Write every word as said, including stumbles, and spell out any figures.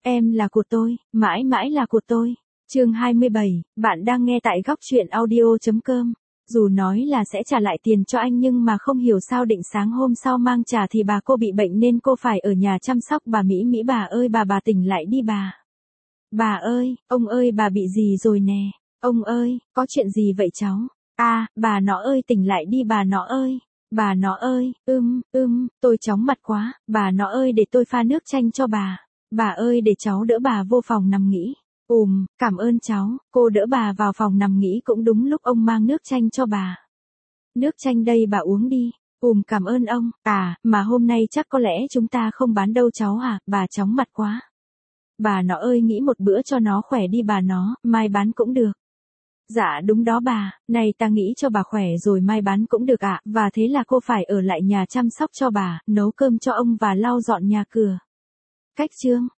Em là của tôi, mãi mãi là của tôi. Chương hai mươi bảy, bạn đang nghe tại góc truyện audio chấm com. Dù nói là sẽ trả lại tiền cho anh nhưng mà không hiểu sao định sáng hôm sau mang trả thì bà cô bị bệnh nên cô phải ở nhà chăm sóc bà Mỹ Mỹ. Bà ơi bà bà tỉnh lại đi bà. Bà ơi, ông ơi bà bị gì rồi nè. Ông ơi, có chuyện gì vậy cháu? À, bà nó ơi tỉnh lại đi bà nó ơi. Bà nó ơi, ưm, ưm, tôi chóng mặt quá, bà nó ơi để tôi pha nước chanh cho bà. Bà ơi để cháu đỡ bà vô phòng nằm nghỉ. Ùm, cảm ơn cháu, cô đỡ bà vào phòng nằm nghỉ cũng đúng lúc ông mang nước chanh cho bà. Nước chanh đây bà uống đi. Ùm cảm ơn ông, à, mà hôm nay chắc có lẽ chúng ta không bán đâu cháu à, bà chóng mặt quá. Bà nó ơi nghĩ một bữa cho nó khỏe đi bà nó, mai bán cũng được. Dạ đúng đó bà, này ta nghĩ cho bà khỏe rồi mai bán cũng được ạ, và thế là cô phải ở lại nhà chăm sóc cho bà, nấu cơm cho ông và lau dọn nhà cửa. Cách chương